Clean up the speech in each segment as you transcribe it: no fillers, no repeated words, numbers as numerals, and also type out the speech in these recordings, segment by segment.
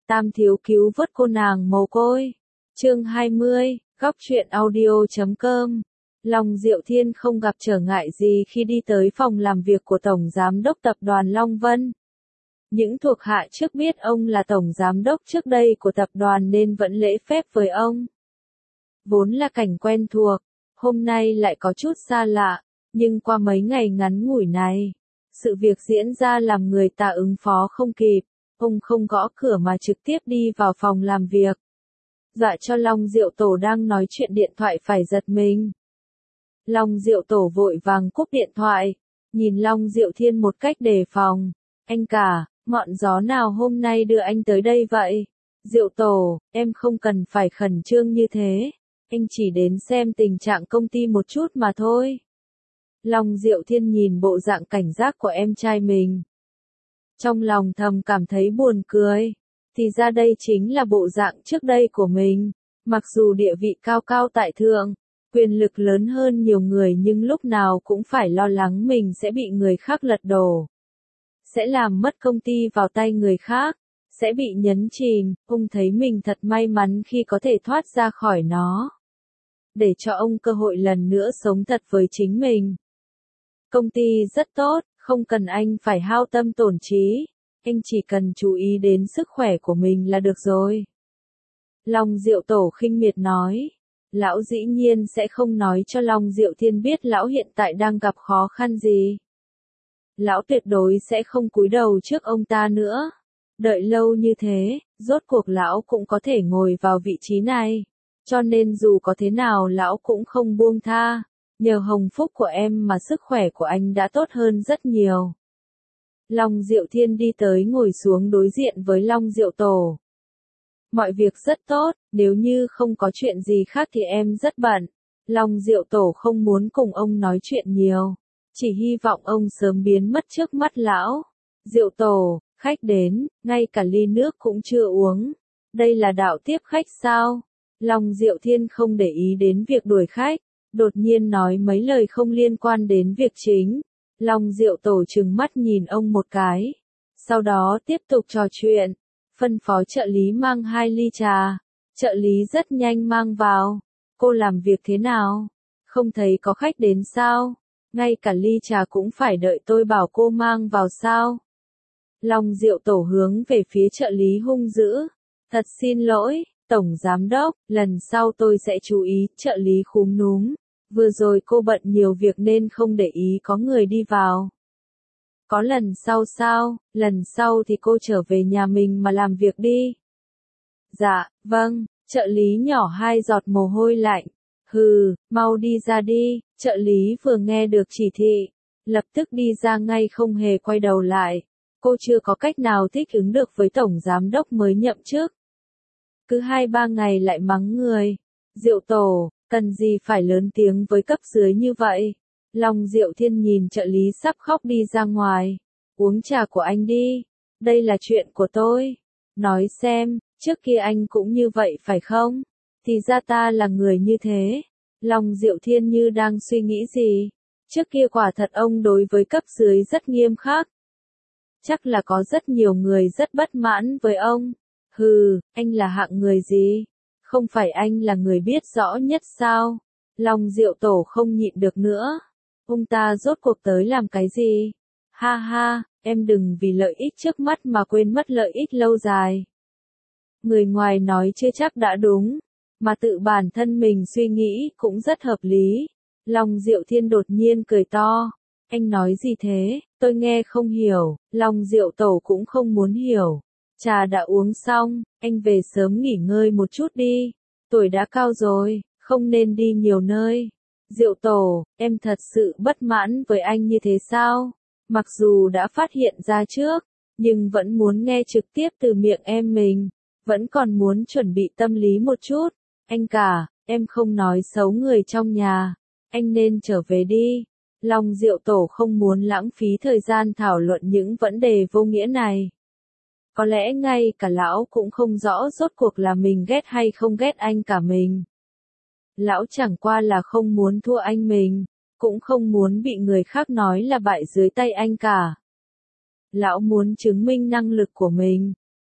Tam thiếu cứu vớt cô nàng mồ côi. Chương 20, góc truyện audio.com. Long Diệu Thiên không gặp trở ngại gì khi đi tới phòng làm việc của Tổng Giám đốc Tập đoàn Long Vân. Những thuộc hạ trước biết ông là Tổng Giám đốc trước đây của tập đoàn nên vẫn lễ phép với ông. Vốn là cảnh quen thuộc, hôm nay lại có chút xa lạ, nhưng qua mấy ngày ngắn ngủi này, sự việc diễn ra làm người ta ứng phó không kịp, ông không gõ cửa mà trực tiếp đi vào phòng làm việc. Dọa cho Long Diệu Tổ đang nói chuyện điện thoại phải giật mình. Long Diệu Tổ vội vàng cúp điện thoại, nhìn Long Diệu Thiên một cách đề phòng. Anh cả, ngọn gió nào hôm nay đưa anh tới đây vậy? Diệu Tổ, em không cần phải khẩn trương như thế. Anh chỉ đến xem tình trạng công ty một chút mà thôi. Long Diệu Thiên nhìn bộ dạng cảnh giác của em trai mình. Trong lòng thầm cảm thấy buồn cười. Thì ra đây chính là bộ dạng trước đây của mình. Mặc dù địa vị cao cao tại thượng, quyền lực lớn hơn nhiều người nhưng lúc nào cũng phải lo lắng mình sẽ bị người khác lật đổ. Sẽ làm mất công ty vào tay người khác. Sẽ bị nhấn chìm. Ông thấy mình thật may mắn khi có thể thoát ra khỏi nó. Để cho ông cơ hội lần nữa sống thật với chính mình. Công ty rất tốt, không cần anh phải hao tâm tổn trí. Anh chỉ cần chú ý đến sức khỏe của mình là được rồi. Long Diệu Tổ khinh miệt nói. Lão dĩ nhiên sẽ không nói cho Long Diệu Thiên biết lão hiện tại đang gặp khó khăn gì. Lão tuyệt đối sẽ không cúi đầu trước ông ta nữa. Đợi lâu như thế, rốt cuộc lão cũng có thể ngồi vào vị trí này. Cho nên dù có thế nào lão cũng không buông tha. Nhờ hồng phúc của em mà sức khỏe của anh đã tốt hơn rất nhiều. Long Diệu Thiên đi tới ngồi xuống đối diện với Long Diệu Tổ. Mọi việc rất tốt, nếu như không có chuyện gì khác thì em rất bận. Long Diệu Tổ không muốn cùng ông nói chuyện nhiều. Chỉ hy vọng ông sớm biến mất trước mắt lão. Diệu Tổ, khách đến, ngay cả ly nước cũng chưa uống. Đây là đạo tiếp khách sao? Long Diệu Thiên không để ý đến việc đuổi khách. Đột nhiên nói mấy lời không liên quan đến việc chính. Long Diệu Tổ trừng mắt nhìn ông một cái. Sau đó tiếp tục trò chuyện. Phân phó trợ lý mang 2 ly trà. Trợ lý rất nhanh mang vào. Cô làm việc thế nào? Không thấy có khách đến sao? Ngay cả ly trà cũng phải đợi tôi bảo cô mang vào sao? Long Diệu Tổ hướng về phía trợ lý hung dữ. Thật xin lỗi, Tổng Giám đốc, lần sau tôi sẽ chú ý. Trợ lý khúm núm. Vừa rồi cô bận nhiều việc nên không để ý có người đi vào. Có lần sau sao? Lần sau thì cô trở về nhà mình mà làm việc đi. Dạ, vâng, trợ lý nhỏ 2 giọt mồ hôi lạnh. Hừ, mau đi ra đi. Trợ lý vừa nghe được chỉ thị, lập tức đi ra ngay không hề quay đầu lại. Cô chưa có cách nào thích ứng được với Tổng Giám đốc mới nhậm chức. Cứ 2-3 ngày lại mắng người. Diệu Tổ, cần gì phải lớn tiếng với cấp dưới như vậy? Long Diệu Thiên nhìn trợ lý sắp khóc đi ra ngoài. Uống trà của anh đi. Đây là chuyện của tôi. Nói xem, trước kia anh cũng như vậy phải không? Thì ra ta là người như thế. Long Diệu Thiên như đang suy nghĩ gì? Trước kia quả thật ông đối với cấp dưới rất nghiêm khắc. Chắc là có rất nhiều người rất bất mãn với ông. Hừ, anh là hạng người gì? Không phải anh là người biết rõ nhất sao? Long Diệu Tổ không nhịn được nữa. Ông ta rốt cuộc tới làm cái gì? Ha ha, em đừng vì lợi ích trước mắt mà quên mất lợi ích lâu dài. Người ngoài nói chưa chắc đã đúng, mà tự bản thân mình suy nghĩ cũng rất hợp lý. Long Diệu Thiên đột nhiên cười to. Anh nói gì thế? Tôi nghe không hiểu. Long Diệu Tổ cũng không muốn hiểu. Trà đã uống xong, anh về sớm nghỉ ngơi một chút đi. Tuổi đã cao rồi, không nên đi nhiều nơi. Diệu Tổ, em thật sự bất mãn với anh như thế sao? Mặc dù đã phát hiện ra trước, nhưng vẫn muốn nghe trực tiếp từ miệng em mình. Vẫn còn muốn chuẩn bị tâm lý một chút. Anh cả, em không nói xấu người trong nhà. Anh nên trở về đi. Long Diệu Tổ không muốn lãng phí thời gian thảo luận những vấn đề vô nghĩa này. Có lẽ ngay cả lão cũng không rõ rốt cuộc là mình ghét hay không ghét anh cả mình. Lão chẳng qua là không muốn thua anh mình, cũng không muốn bị người khác nói là bại dưới tay anh cả. Lão muốn chứng minh năng lực của mình,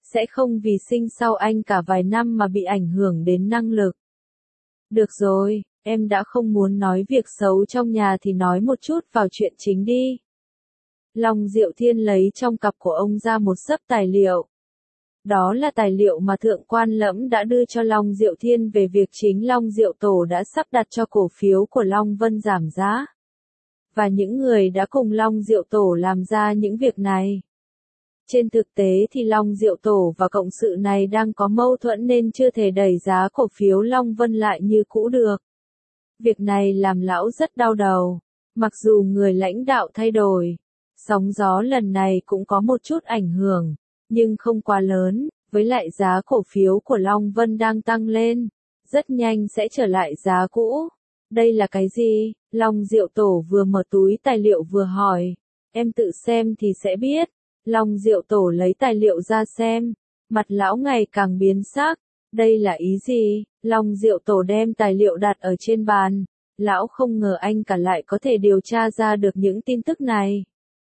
sẽ không vì sinh sau anh cả vài năm mà bị ảnh hưởng đến năng lực. Được rồi, em đã không muốn nói việc xấu trong nhà thì nói một chút vào chuyện chính đi. Long Diệu Thiên lấy trong cặp của ông ra một xấp tài liệu. Đó là tài liệu mà Thượng quan Lẫm đã đưa cho Long Diệu Thiên về việc chính Long Diệu Tổ đã sắp đặt cho cổ phiếu của Long Vân giảm giá. Và những người đã cùng Long Diệu Tổ làm ra những việc này. Trên thực tế thì Long Diệu Tổ và cộng sự này đang có mâu thuẫn nên chưa thể đẩy giá cổ phiếu Long Vân lại như cũ được. Việc này làm lão rất đau đầu. Mặc dù người lãnh đạo thay đổi, sóng gió lần này cũng có một chút ảnh hưởng, nhưng không quá lớn, với lại giá cổ phiếu của Long Vân đang tăng lên, rất nhanh sẽ trở lại giá cũ. Đây là cái gì? Long Diệu Tổ vừa mở túi tài liệu vừa hỏi. Em tự xem thì sẽ biết. Long Diệu Tổ lấy tài liệu ra xem. Mặt lão ngày càng biến sắc. Đây là ý gì? Long Diệu Tổ đem tài liệu đặt ở trên bàn. Lão không ngờ anh cả lại có thể điều tra ra được những tin tức này.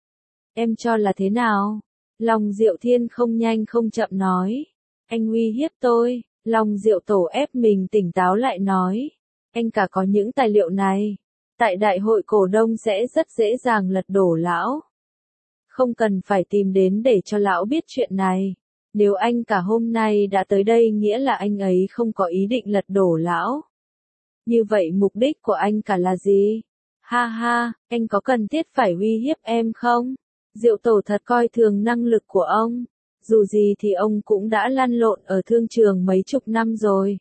Em cho là thế nào? Long Diệu Thiên không nhanh không chậm nói. Anh uy hiếp tôi. Long Diệu Tổ ép mình tỉnh táo lại nói. Anh cả có những tài liệu này. Tại đại hội cổ đông sẽ rất dễ dàng lật đổ lão. Không cần phải tìm đến để cho lão biết chuyện này. Nếu anh cả hôm nay đã tới đây nghĩa là anh ấy không có ý định lật đổ lão. Như vậy mục đích của anh cả là gì? Ha ha, anh có cần thiết phải uy hiếp em không? Diệu Tổ thật coi thường năng lực của ông. Dù gì thì ông cũng đã lăn lộn ở thương trường mấy chục năm rồi.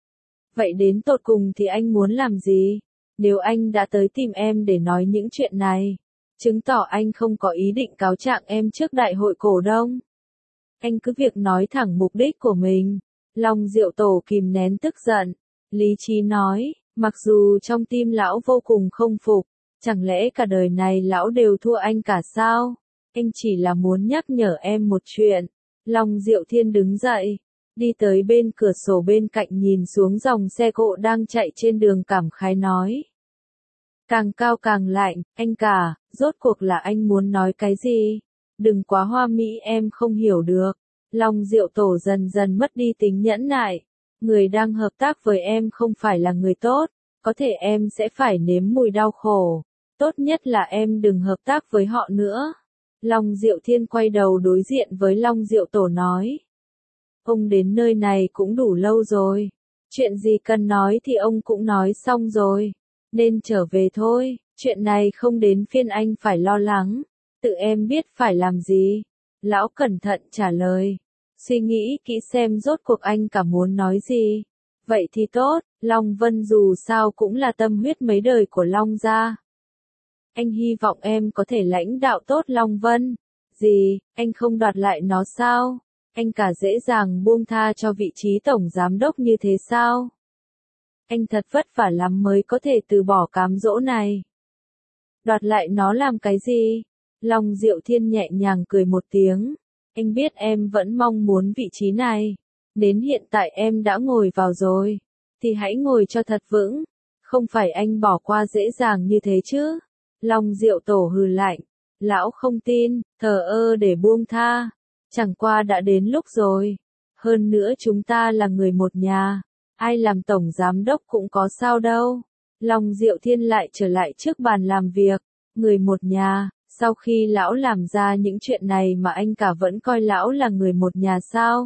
Vậy đến tột cùng thì anh muốn làm gì? Nếu anh đã tới tìm em để nói những chuyện này, chứng tỏ anh không có ý định cáo trạng em trước đại hội cổ đông. Anh cứ việc nói thẳng mục đích của mình. Long Diệu Tổ kìm nén tức giận. Lý trí nói, mặc dù trong tim lão vô cùng không phục, chẳng lẽ cả đời này lão đều thua anh cả sao? Anh chỉ là muốn nhắc nhở em một chuyện. Long Diệu Thiên đứng dậy, đi tới bên cửa sổ bên cạnh nhìn xuống dòng xe cộ đang chạy trên đường cảm khái nói. Càng cao càng lạnh, anh cả, rốt cuộc là anh muốn nói cái gì? Đừng quá hoa mỹ em không hiểu được. Long Diệu Tổ dần dần mất đi tính nhẫn nại. Người đang hợp tác với em không phải là người tốt, có thể em sẽ phải nếm mùi đau khổ. Tốt nhất là em đừng hợp tác với họ nữa. Long Diệu Thiên quay đầu đối diện với Long Diệu Tổ nói. Ông đến nơi này cũng đủ lâu rồi. Chuyện gì cần nói thì ông cũng nói xong rồi. Nên trở về thôi, chuyện này không đến phiên anh phải lo lắng. Tự em biết phải làm gì. Lão cẩn thận trả lời. Suy nghĩ kỹ xem rốt cuộc anh cả muốn nói gì. Vậy thì tốt, Long Vân dù sao cũng là tâm huyết mấy đời của Long gia. Anh hy vọng em có thể lãnh đạo tốt Long Vân. Gì, anh không đoạt lại nó sao? Anh cả dễ dàng buông tha cho vị trí tổng giám đốc như thế sao? Anh thật vất vả lắm mới có thể từ bỏ cám dỗ này. Đoạt lại nó làm cái gì? Long Diệu Thiên nhẹ nhàng cười một tiếng. Anh biết em vẫn mong muốn vị trí này. Đến hiện tại em đã ngồi vào rồi. Thì hãy ngồi cho thật vững. Không phải anh bỏ qua dễ dàng như thế chứ. Long Diệu Tổ hừ lạnh. Lão không tin, thờ ơ để buông tha. Chẳng qua đã đến lúc rồi. Hơn nữa chúng ta là người một nhà. Ai làm tổng giám đốc cũng có sao đâu. Long Diệu Thiên lại trở lại trước bàn làm việc. Người một nhà, sau khi lão làm ra những chuyện này mà anh cả vẫn coi lão là người một nhà sao?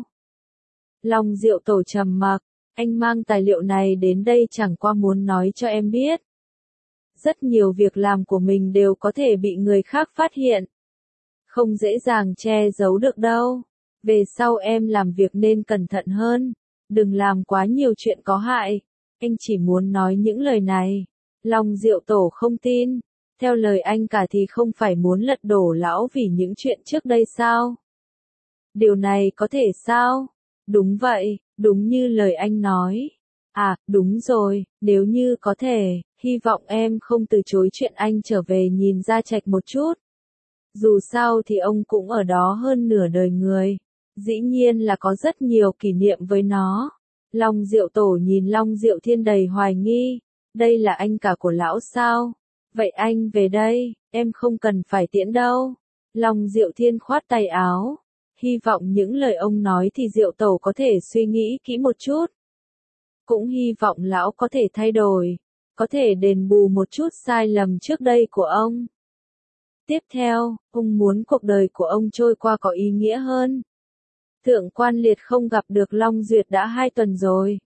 Long Diệu Tổ trầm mặc. Anh mang tài liệu này đến đây chẳng qua muốn nói cho em biết. Rất nhiều việc làm của mình đều có thể bị người khác phát hiện. Không dễ dàng che giấu được đâu. Về sau em làm việc nên cẩn thận hơn. Đừng làm quá nhiều chuyện có hại. Anh chỉ muốn nói những lời này. Long Diệu Tổ không tin. Theo lời anh cả thì không phải muốn lật đổ lão vì những chuyện trước đây sao? Điều này có thể sao? Đúng vậy, đúng như lời anh nói. À, đúng rồi, nếu như có thể, hy vọng em không từ chối chuyện anh trở về nhìn Gia Trạch một chút. Dù sao thì ông cũng ở đó hơn nửa đời người. Dĩ nhiên là có rất nhiều kỷ niệm với nó. Long Diệu Tổ nhìn Long Diệu Thiên đầy hoài nghi. Đây là anh cả của lão sao? Vậy anh về đây, em không cần phải tiễn đâu. Long Diệu Thiên khoát tay áo. hy vọng những lời ông nói thì Diệu Tẩu có thể suy nghĩ kỹ một chút. Cũng hy vọng lão có thể thay đổi, có thể đền bù một chút sai lầm trước đây của ông. Tiếp theo, ông muốn cuộc đời của ông trôi qua có ý nghĩa hơn. Thượng quan Liệt không gặp được Long Duyệt đã 2 tuần rồi.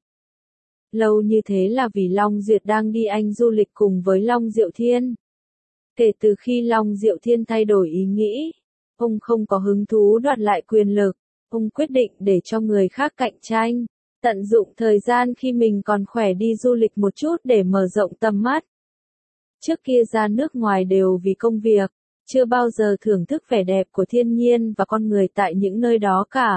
Lâu như thế là vì Long Duyệt đang đi Anh du lịch cùng với Long Diệu Thiên. Kể từ khi Long Diệu Thiên thay đổi ý nghĩ, ông không có hứng thú đoạt lại quyền lực, ông quyết định để cho người khác cạnh tranh, tận dụng thời gian khi mình còn khỏe đi du lịch một chút để mở rộng tầm mắt. Trước kia ra nước ngoài đều vì công việc, chưa bao giờ thưởng thức vẻ đẹp của thiên nhiên và con người tại những nơi đó cả.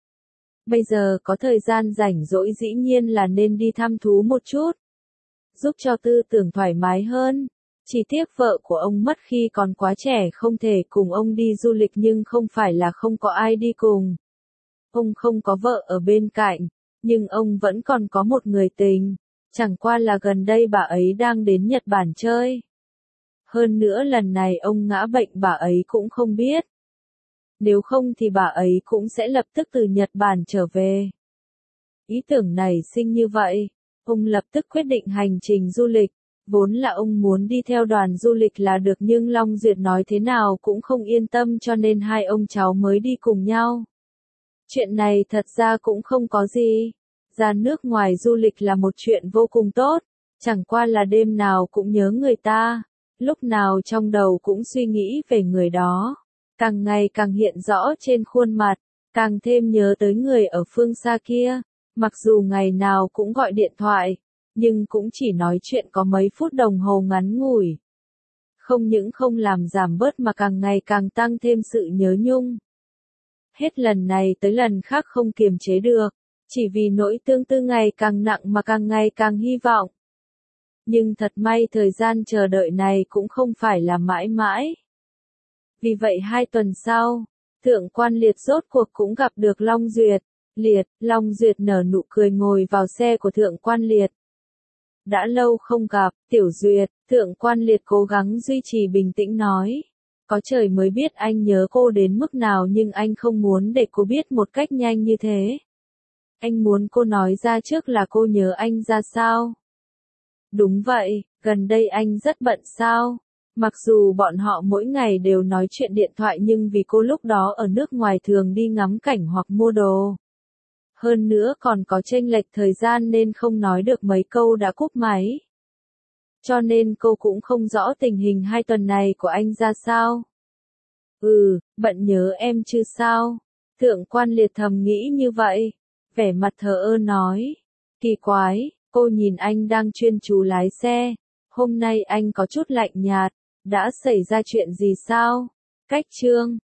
Bây giờ có thời gian rảnh rỗi dĩ nhiên là nên đi thăm thú một chút, giúp cho tư tưởng thoải mái hơn. Chỉ tiếc vợ của ông mất khi còn quá trẻ không thể cùng ông đi du lịch nhưng không phải là không có ai đi cùng. Ông không có vợ ở bên cạnh, nhưng ông vẫn còn có một người tình, chẳng qua là gần đây bà ấy đang đến Nhật Bản chơi. Hơn nữa lần này ông ngã bệnh bà ấy cũng không biết. Nếu không thì bà ấy cũng sẽ lập tức từ Nhật Bản trở về. Ý tưởng này sinh như vậy, ông lập tức quyết định hành trình du lịch. Vốn là ông muốn đi theo đoàn du lịch là được nhưng Long Duyệt nói thế nào cũng không yên tâm cho nên hai ông cháu mới đi cùng nhau. Chuyện này thật ra cũng không có gì. Ra nước ngoài du lịch là một chuyện vô cùng tốt, chẳng qua là đêm nào cũng nhớ người ta, lúc nào trong đầu cũng suy nghĩ về người đó, càng ngày càng hiện rõ trên khuôn mặt, càng thêm nhớ tới người ở phương xa kia, mặc dù ngày nào cũng gọi điện thoại, nhưng cũng chỉ nói chuyện có mấy phút đồng hồ ngắn ngủi. Không những không làm giảm bớt mà càng ngày càng tăng thêm sự nhớ nhung. Hết lần này tới lần khác không kiềm chế được, chỉ vì nỗi tương tư ngày càng nặng mà càng ngày càng hy vọng. Nhưng thật may thời gian chờ đợi này cũng không phải là mãi mãi. Vì vậy 2 tuần sau, Thượng quan Liệt rốt cuộc cũng gặp được Long Duyệt. Long Duyệt nở nụ cười ngồi vào xe của Thượng quan Liệt. Đã lâu không gặp, Tiểu Duyệt, Thượng quan Liệt cố gắng duy trì bình tĩnh nói. Có trời mới biết anh nhớ cô đến mức nào nhưng anh không muốn để cô biết một cách nhanh như thế. Anh muốn cô nói ra trước là cô nhớ anh ra sao. Đúng vậy, gần đây anh rất bận sao. Mặc dù bọn họ mỗi ngày đều nói chuyện điện thoại nhưng vì cô lúc đó ở nước ngoài thường đi ngắm cảnh hoặc mua đồ. Hơn nữa còn có chênh lệch thời gian nên không nói được mấy câu đã cúp máy. Cho nên cô cũng không rõ tình hình 2 tuần này của anh ra sao. Bận nhớ em chứ sao? Thượng quan Liệt thầm nghĩ như vậy. Vẻ mặt thờ ơ nói. Kỳ quái, cô nhìn anh đang chuyên chú lái xe. Hôm nay anh có chút lạnh nhạt. Đã xảy ra chuyện gì sao? Cách chương